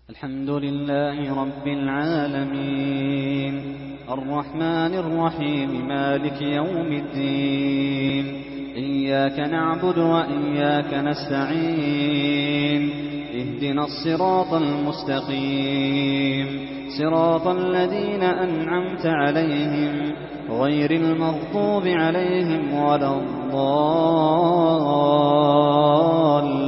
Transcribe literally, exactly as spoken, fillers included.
الحمد لله رب العالمين الرحمن الرحيم مالك يوم الدين إياك نعبد وإياك نستعين اهدنا الصراط المستقيم صراط الذين أنعمت عليهم غير المغضوب عليهم ولا الضالين